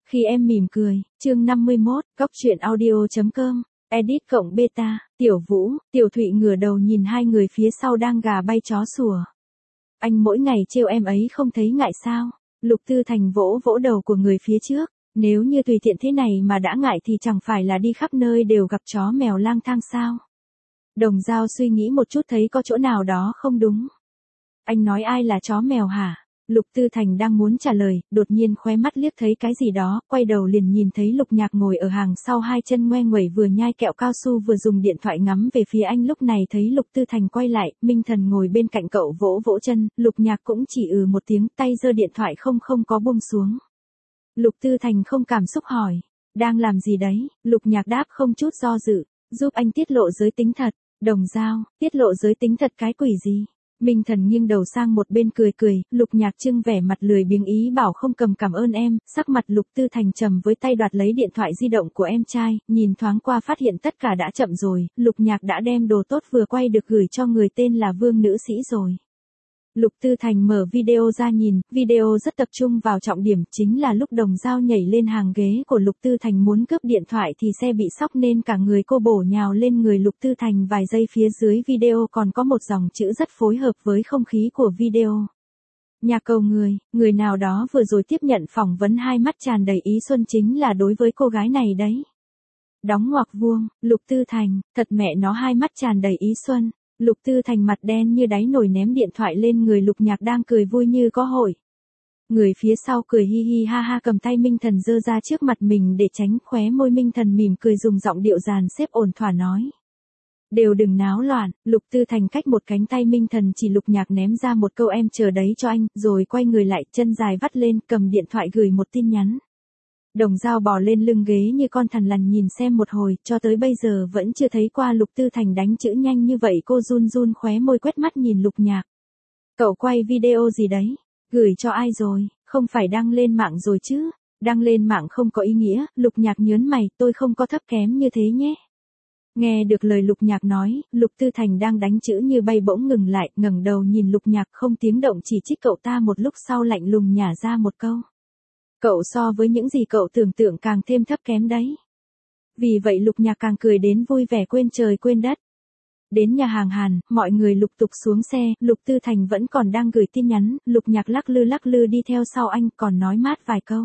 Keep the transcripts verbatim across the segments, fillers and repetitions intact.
Khi em mỉm cười, chương năm mươi mốt, góc truyện audio.com, edit cộng beta, Tiểu Vũ, Tiểu Thụy ngửa đầu nhìn hai người phía sau đang gà bay chó sủa. Anh mỗi ngày trêu em ấy không thấy ngại sao? Lục Tư Thành vỗ vỗ đầu của người phía trước, nếu như tùy tiện thế này mà đã ngại thì chẳng phải là đi khắp nơi đều gặp chó mèo lang thang sao? Đồng Dao suy nghĩ một chút thấy có chỗ nào đó không đúng. Anh nói ai là chó mèo hả? Lục Tư Thành đang muốn trả lời, đột nhiên khóe mắt liếc thấy cái gì đó, quay đầu liền nhìn thấy Lục Nhạc ngồi ở hàng sau hai chân ngoe nguẩy vừa nhai kẹo cao su vừa dùng điện thoại ngắm về phía anh. Lúc này thấy Lục Tư Thành quay lại, Minh Thần ngồi bên cạnh cậu vỗ vỗ chân, Lục Nhạc cũng chỉ ừ một tiếng, tay giơ điện thoại không không có buông xuống. Lục Tư Thành không cảm xúc hỏi, đang làm gì đấy? Lục Nhạc đáp không chút do dự, giúp anh tiết lộ giới tính thật. Đồng Dao, tiết lộ giới tính thật cái quỷ gì? Minh Thần nghiêng đầu sang một bên cười cười, Lục Nhạc trưng vẻ mặt lười biếng ý bảo không cầm cảm ơn em, sắc mặt Lục Tư Thành trầm với tay đoạt lấy điện thoại di động của em trai, nhìn thoáng qua phát hiện tất cả đã chậm rồi, Lục Nhạc đã đem đồ tốt vừa quay được gửi cho người tên là Vương nữ sĩ rồi. Lục Tư Thành mở video ra nhìn, video rất tập trung vào trọng điểm, chính là lúc Đồng Dao nhảy lên hàng ghế của Lục Tư Thành muốn cướp điện thoại thì xe bị sóc nên cả người cô bổ nhào lên người Lục Tư Thành. Vài giây phía dưới video còn có một dòng chữ rất phối hợp với không khí của video. Nhà cầu người, người nào đó vừa rồi tiếp nhận phỏng vấn hai mắt tràn đầy ý xuân chính là đối với cô gái này đấy. Đóng ngoặc vuông, Lục Tư Thành, thật mẹ nó hai mắt tràn đầy ý xuân. Lục Tư Thành mặt đen như đáy nồi ném điện thoại lên người Lục Nhạc đang cười vui như có hội. Người phía sau cười hi hi ha ha cầm tay Minh Thần giơ ra trước mặt mình để tránh, khóe môi Minh Thần mỉm cười dùng giọng điệu dàn xếp ổn thỏa nói. Đều đừng náo loạn. Lục Tư Thành cách một cánh tay Minh Thần chỉ Lục Nhạc ném ra một câu em chờ đấy cho anh, rồi quay người lại chân dài vắt lên cầm điện thoại gửi một tin nhắn. Đồng Dao bò lên lưng ghế như con thằn lằn nhìn xem một hồi, cho tới bây giờ vẫn chưa thấy qua Lục Tư Thành đánh chữ nhanh như vậy. Cô run run khóe môi quét mắt nhìn Lục Nhạc. Cậu quay video gì đấy? Gửi cho ai rồi? Không phải đăng lên mạng rồi chứ? Đăng lên mạng không có ý nghĩa. Lục Nhạc nhớn mày, tôi không có thấp kém như thế nhé. Nghe được lời Lục Nhạc nói, Lục Tư Thành đang đánh chữ như bay bỗng ngừng lại, ngẩng đầu nhìn Lục Nhạc không tiếng động chỉ trích cậu ta một lúc sau lạnh lùng nhả ra một câu. Cậu so với những gì cậu tưởng tượng càng thêm thấp kém đấy. Vì vậy Lục Nhạc càng cười đến vui vẻ quên trời quên đất. Đến nhà hàng Hàn, mọi người lục tục xuống xe, Lục Tư Thành vẫn còn đang gửi tin nhắn, Lục Nhạc lắc lư lắc lư đi theo sau anh còn nói mát vài câu.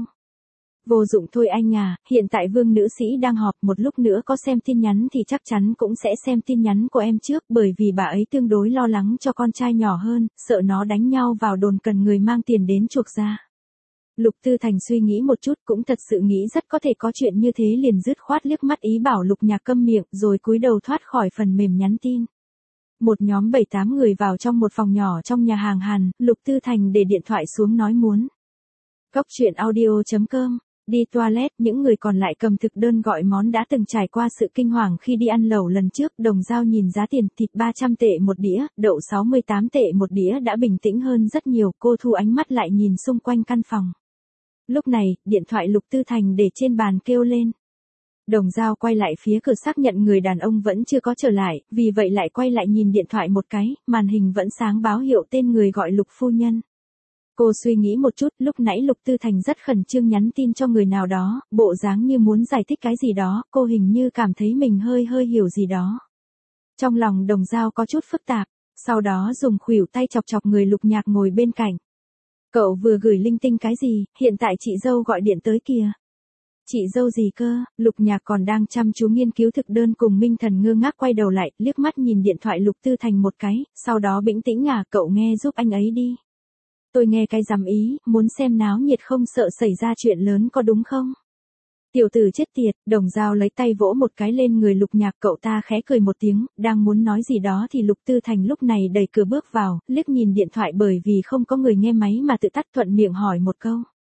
Vô dụng thôi anh à, hiện tại Vương nữ sĩ đang họp, một lúc nữa có xem tin nhắn thì chắc chắn cũng sẽ xem tin nhắn của em trước, bởi vì bà ấy tương đối lo lắng cho con trai nhỏ hơn, sợ nó đánh nhau vào đồn cần người mang tiền đến chuộc ra. Lục Tư Thành suy nghĩ một chút cũng thật sự nghĩ rất có thể có chuyện như thế liền dứt khoát liếc mắt ý bảo Lục Nhạc câm miệng rồi cúi đầu thoát khỏi phần mềm nhắn tin. Một nhóm bảy tám người vào trong một phòng nhỏ trong nhà hàng Hàn, Lục Tư Thành để điện thoại xuống nói muốn. Góc truyện audio.com, đi toilet, những người còn lại cầm thực đơn gọi món đã từng trải qua sự kinh hoàng khi đi ăn lẩu lần trước. Đồng Dao nhìn giá tiền, thịt ba trăm tệ một đĩa, đậu sáu mươi tám tệ một đĩa đã bình tĩnh hơn rất nhiều, cô thu ánh mắt lại nhìn xung quanh căn phòng. Lúc này, điện thoại Lục Tư Thành để trên bàn kêu lên. Đồng Dao quay lại phía cửa xác nhận người đàn ông vẫn chưa có trở lại, vì vậy lại quay lại nhìn điện thoại một cái, màn hình vẫn sáng báo hiệu tên người gọi Lục phu nhân. Cô suy nghĩ một chút, lúc nãy Lục Tư Thành rất khẩn trương nhắn tin cho người nào đó, bộ dáng như muốn giải thích cái gì đó, cô hình như cảm thấy mình hơi hơi hiểu gì đó. Trong lòng Đồng Dao có chút phức tạp, sau đó dùng khuỷu tay chọc chọc người Lục Nhạc ngồi bên cạnh. Cậu vừa gửi linh tinh cái gì, hiện tại chị dâu gọi điện tới kìa. Chị dâu gì cơ? Lục Nhạc còn đang chăm chú nghiên cứu thực đơn cùng Minh Thần ngơ ngác quay đầu lại, liếc mắt nhìn điện thoại Lục Tư Thành một cái, sau đó bĩnh tĩnh à, cậu nghe giúp anh ấy đi. Tôi nghe cái dằm ý, muốn xem náo nhiệt không sợ xảy ra chuyện lớn có đúng không? Tiểu tử chết tiệt. Đồng Dao lấy tay vỗ một cái lên người Lục Nhạc, cậu ta khẽ cười một tiếng, đang muốn nói gì đó thì Lục Tư Thành lúc này đẩy cửa bước vào, liếc nhìn điện thoại bởi vì không có người nghe máy mà tự tắt, thuận miệng hỏi một câu.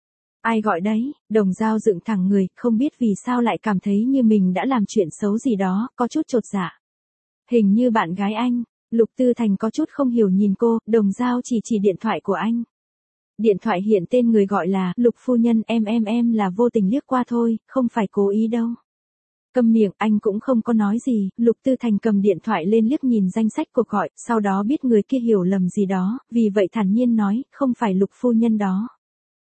Ai gọi đấy? Đồng Dao dựng thẳng người, không biết vì sao lại cảm thấy như mình đã làm chuyện xấu gì đó, có chút chột dạ. Hình như bạn gái anh. Lục Tư Thành có chút không hiểu nhìn cô, Đồng Dao chỉ chỉ điện thoại của anh. Điện thoại hiện tên người gọi là Lục phu nhân, em em em là vô tình liếc qua thôi, không phải cố ý đâu. Câm miệng, anh cũng không có nói gì. Lục Tư Thành cầm điện thoại lên liếc nhìn danh sách cuộc gọi, sau đó biết người kia hiểu lầm gì đó, vì vậy thản nhiên nói, không phải Lục phu nhân đó.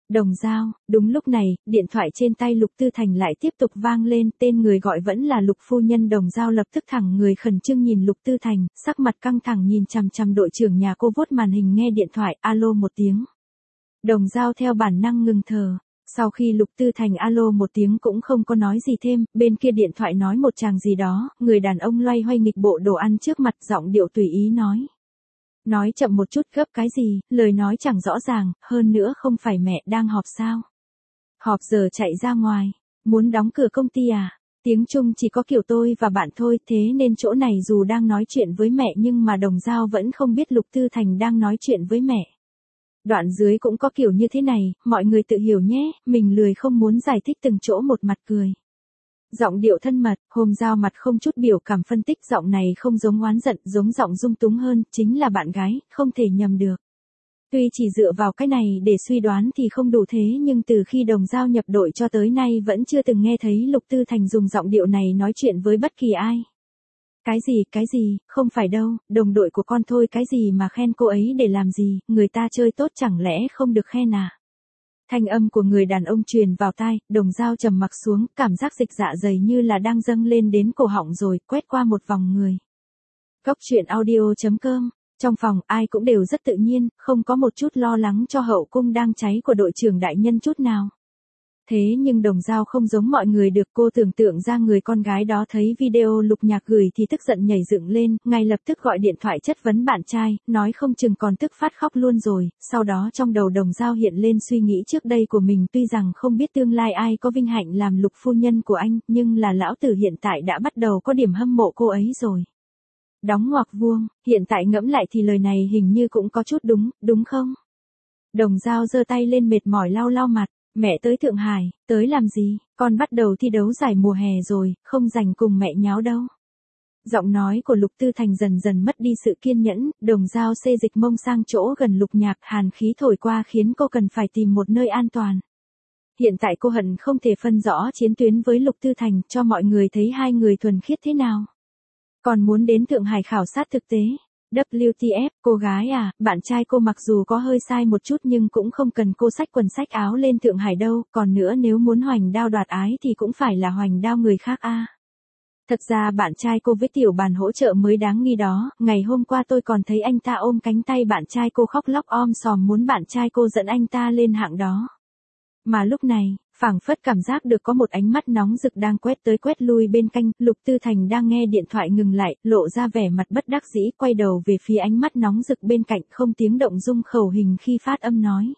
Đồng Dao, đúng lúc này, điện thoại trên tay Lục Tư Thành lại tiếp tục vang lên, tên người gọi vẫn là Lục phu nhân. Đồng Dao lập tức thẳng người khẩn trương nhìn Lục Tư Thành, sắc mặt căng thẳng nhìn chằm chằm đội trưởng nhà cô vuốt màn hình nghe điện thoại, alo một tiếng. Đồng Dao theo bản năng ngừng thở. Sau khi Lục Tư Thành alo một tiếng cũng không có nói gì thêm, bên kia điện thoại nói một tràng gì đó, người đàn ông loay hoay nghịch bộ đồ ăn trước mặt, giọng điệu tùy ý nói. Nói chậm một chút, gấp cái gì, lời nói chẳng rõ ràng, hơn nữa không phải mẹ đang họp sao? Họp giờ chạy ra ngoài, muốn đóng cửa công ty à? Tiếng Trung chỉ có kiểu tôi và bạn thôi, thế nên chỗ này dù đang nói chuyện với mẹ nhưng mà Đồng Dao vẫn không biết Lục Tư Thành đang nói chuyện với mẹ. Đoạn dưới cũng có kiểu như thế này, mọi người tự hiểu nhé, mình lười không muốn giải thích từng chỗ, một mặt cười. Giọng điệu thân mật, Hôm Dao mặt không chút biểu cảm phân tích, giọng này không giống oán giận, giống giọng dung túng hơn, chính là bạn gái, không thể nhầm được. Tuy chỉ dựa vào cái này để suy đoán thì không đủ, thế nhưng từ khi Đồng Dao nhập đội cho tới nay vẫn chưa từng nghe thấy Lục Tư Thành dùng giọng điệu này nói chuyện với bất kỳ ai. Cái gì, cái gì, không phải đâu, đồng đội của con thôi, cái gì mà khen cô ấy để làm gì, người ta chơi tốt chẳng lẽ không được khen à? Thanh âm của người đàn ông truyền vào tai, Đồng Dao trầm mặc xuống, cảm giác dịch dạ dày như là đang dâng lên đến cổ họng rồi, quét qua một vòng người. Cốc truyện audio chấm com. Trong phòng, ai cũng đều rất tự nhiên, không có một chút lo lắng cho hậu cung đang cháy của đội trưởng đại nhân chút nào. Thế nhưng Đồng Dao không giống mọi người được, cô tưởng tượng ra người con gái đó thấy video Lục Nhạc gửi thì tức giận nhảy dựng lên, ngay lập tức gọi điện thoại chất vấn bạn trai, nói không chừng còn tức phát khóc luôn rồi. Sau đó trong đầu Đồng Dao hiện lên suy nghĩ trước đây của mình, tuy rằng không biết tương lai ai có vinh hạnh làm Lục phu nhân của anh, nhưng là lão tử hiện tại đã bắt đầu có điểm hâm mộ cô ấy rồi. Đóng ngoặc vuông, hiện tại ngẫm lại thì lời này hình như cũng có chút đúng, đúng không? Đồng Dao giơ tay lên mệt mỏi lau lau mặt. Mẹ tới Thượng Hải, tới làm gì, con bắt đầu thi đấu giải mùa hè rồi, không rảnh cùng mẹ nháo đâu. Giọng nói của Lục Tư Thành dần dần mất đi sự kiên nhẫn, Đồng Dao xê dịch mông sang chỗ gần Lục Nhạc, hàn khí thổi qua khiến cô cần phải tìm một nơi an toàn. Hiện tại cô hận không thể phân rõ chiến tuyến với Lục Tư Thành, cho mọi người thấy hai người thuần khiết thế nào. Còn muốn đến Thượng Hải khảo sát thực tế. vê kép tê ép, cô gái à, bạn trai cô mặc dù có hơi sai một chút nhưng cũng không cần cô xách quần xách áo lên Thượng Hải đâu, còn nữa nếu muốn hoành đao đoạt ái thì cũng phải là hoành đao người khác a. À. Thật ra bạn trai cô với tiểu bàn hỗ trợ mới đáng nghi đó, ngày hôm qua tôi còn thấy anh ta ôm cánh tay bạn trai cô khóc lóc om sòm muốn bạn trai cô dẫn anh ta lên hạng đó. Mà lúc này, phảng phất cảm giác được có một ánh mắt nóng rực đang quét tới quét lui bên cạnh, Lục Tư Thành đang nghe điện thoại ngừng lại, lộ ra vẻ mặt bất đắc dĩ, quay đầu về phía ánh mắt nóng rực bên cạnh, không tiếng động dung khẩu hình khi phát âm nói.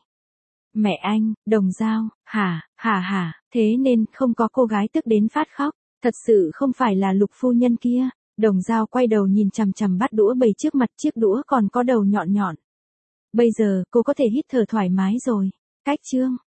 Mẹ anh, Đồng Dao, hả, hả hả, thế nên không có cô gái tức đến phát khóc, thật sự không phải là Lục phu nhân kia. Đồng Dao quay đầu nhìn chằm chằm bát đũa bày trước mặt, chiếc đũa còn có đầu nhọn nhọn. Bây giờ, cô có thể hít thở thoải mái rồi. Cách chương